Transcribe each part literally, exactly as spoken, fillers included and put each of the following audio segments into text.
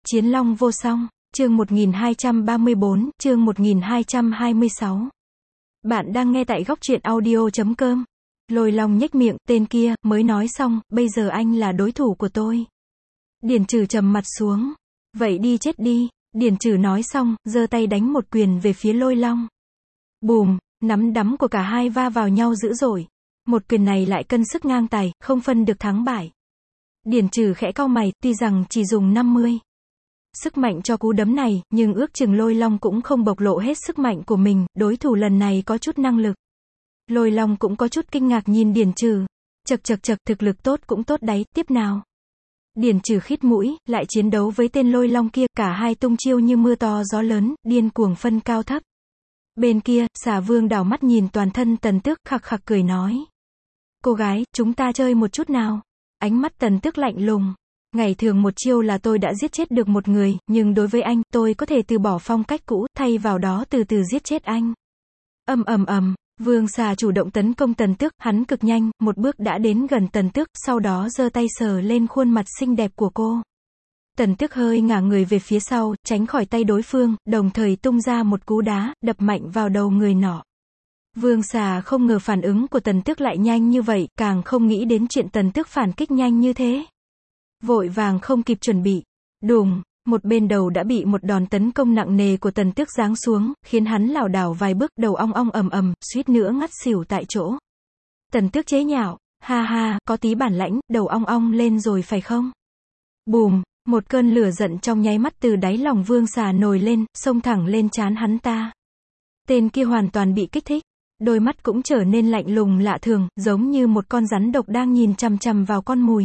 Chiến long vô song, chương một nghìn hai trăm ba mươi bốn, chương một nghìn hai trăm hai mươi sáu. Bạn đang nghe tại góc truyện audio chấm com. Lôi Long nhếch miệng, tên kia, mới nói xong, bây giờ anh là đối thủ của tôi. Điền Trừ trầm mặt xuống. Vậy đi chết đi. Điền Trừ nói xong, giơ tay đánh một quyền về phía Lôi Long. Bùm, nắm đấm của cả hai va vào nhau dữ dội. Một quyền này lại cân sức ngang tài, không phân được thắng bại. Điền Trừ khẽ cau mày, tuy rằng chỉ dùng năm mươi sức mạnh cho cú đấm này, nhưng ước chừng Lôi Long cũng không bộc lộ hết sức mạnh của mình, đối thủ lần này có chút năng lực. Lôi Long cũng có chút kinh ngạc nhìn Điền Trừ. Chậc chậc chậc, thực lực tốt cũng tốt đấy, tiếp nào. Điền Trừ khít mũi, lại chiến đấu với tên Lôi Long kia, cả hai tung chiêu như mưa to gió lớn, điên cuồng phân cao thấp. Bên kia, Xà Vương đảo mắt nhìn toàn thân Tần Tước, khặc khặc cười nói. Cô gái, chúng ta chơi một chút nào. Ánh mắt Tần Tước lạnh lùng. Ngày thường một chiêu là tôi đã giết chết được một người, nhưng đối với anh, tôi có thể từ bỏ phong cách cũ, thay vào đó từ từ giết chết anh. Ầm ầm ầm, Vương Xà chủ động tấn công Tần Tước, hắn cực nhanh, một bước đã đến gần Tần Tước, sau đó giơ tay sờ lên khuôn mặt xinh đẹp của cô. Tần Tước hơi ngả người về phía sau, tránh khỏi tay đối phương, đồng thời tung ra một cú đá, đập mạnh vào đầu người nọ. Vương Xà không ngờ phản ứng của Tần Tước lại nhanh như vậy, càng không nghĩ đến chuyện Tần Tước phản kích nhanh như thế. Vội vàng không kịp chuẩn bị. Đùng, một bên đầu đã bị một đòn tấn công nặng nề của Tần Tước giáng xuống, khiến hắn lảo đảo vài bước, đầu ong ong ầm ầm, suýt nữa ngất xỉu tại chỗ. Tần Tước chế nhạo, ha ha, có tí bản lãnh, đầu ong ong lên rồi phải không? Bùm, một cơn lửa giận trong nháy mắt từ đáy lòng Vương Xà nổi lên, xông thẳng lên trán hắn ta. Tên kia hoàn toàn bị kích thích, đôi mắt cũng trở nên lạnh lùng lạ thường, giống như một con rắn độc đang nhìn chằm chằm vào con mồi.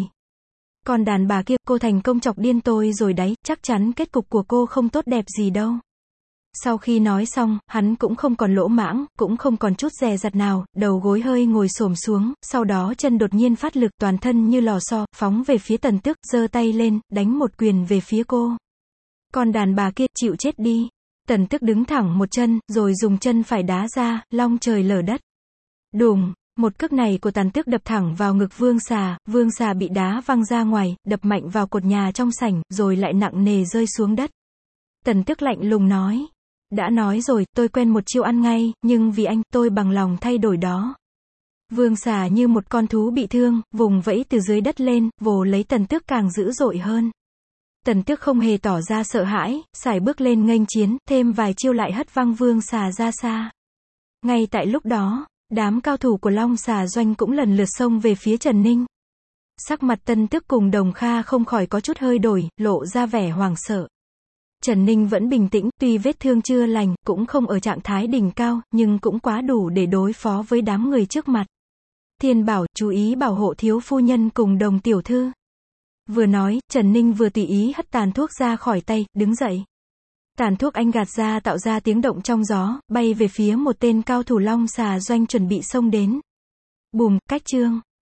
Còn đàn bà kia, cô thành công chọc điên tôi rồi đấy, chắc chắn kết cục của cô không tốt đẹp gì đâu. Sau khi nói xong, hắn cũng không còn lỗ mãng, cũng không còn chút dè dặt nào, đầu gối hơi ngồi xổm xuống, sau đó chân đột nhiên phát lực, toàn thân như lò xo, phóng về phía Tần Tước, giơ tay lên, đánh một quyền về phía cô. Còn đàn bà kia, chịu chết đi. Tần Tước đứng thẳng một chân, rồi dùng chân phải đá ra, long trời lở đất. Đùng, một cước này của Tần Tước đập thẳng vào ngực Vương Xà, Vương Xà bị đá văng ra ngoài, đập mạnh vào cột nhà trong sảnh, rồi lại nặng nề rơi xuống đất. Tần Tước lạnh lùng nói. Đã nói rồi, tôi quen một chiêu ăn ngay, nhưng vì anh, tôi bằng lòng thay đổi đó. Vương Xà như một con thú bị thương, vùng vẫy từ dưới đất lên, vồ lấy Tần Tước càng dữ dội hơn. Tần Tước không hề tỏ ra sợ hãi, sải bước lên nghênh chiến, thêm vài chiêu lại hất văng Vương Xà ra xa. Ngay tại lúc đó, đám cao thủ của Long Xà Doanh cũng lần lượt xông về phía Trần Ninh. Sắc mặt Tần Tước cùng Đồng Kha không khỏi có chút hơi đổi, lộ ra vẻ hoảng sợ. Trần Ninh vẫn bình tĩnh, tuy vết thương chưa lành, cũng không ở trạng thái đỉnh cao, nhưng cũng quá đủ để đối phó với đám người trước mặt. Thiên Bảo, chú ý bảo hộ thiếu phu nhân cùng Đồng tiểu thư. Vừa nói, Trần Ninh vừa tùy ý hất tàn thuốc ra khỏi tay, đứng dậy. Tàn thuốc anh gạt ra tạo ra tiếng động trong gió, bay về phía một tên cao thủ Long Xà Doanh chuẩn bị xông đến. Bùm, cách chương.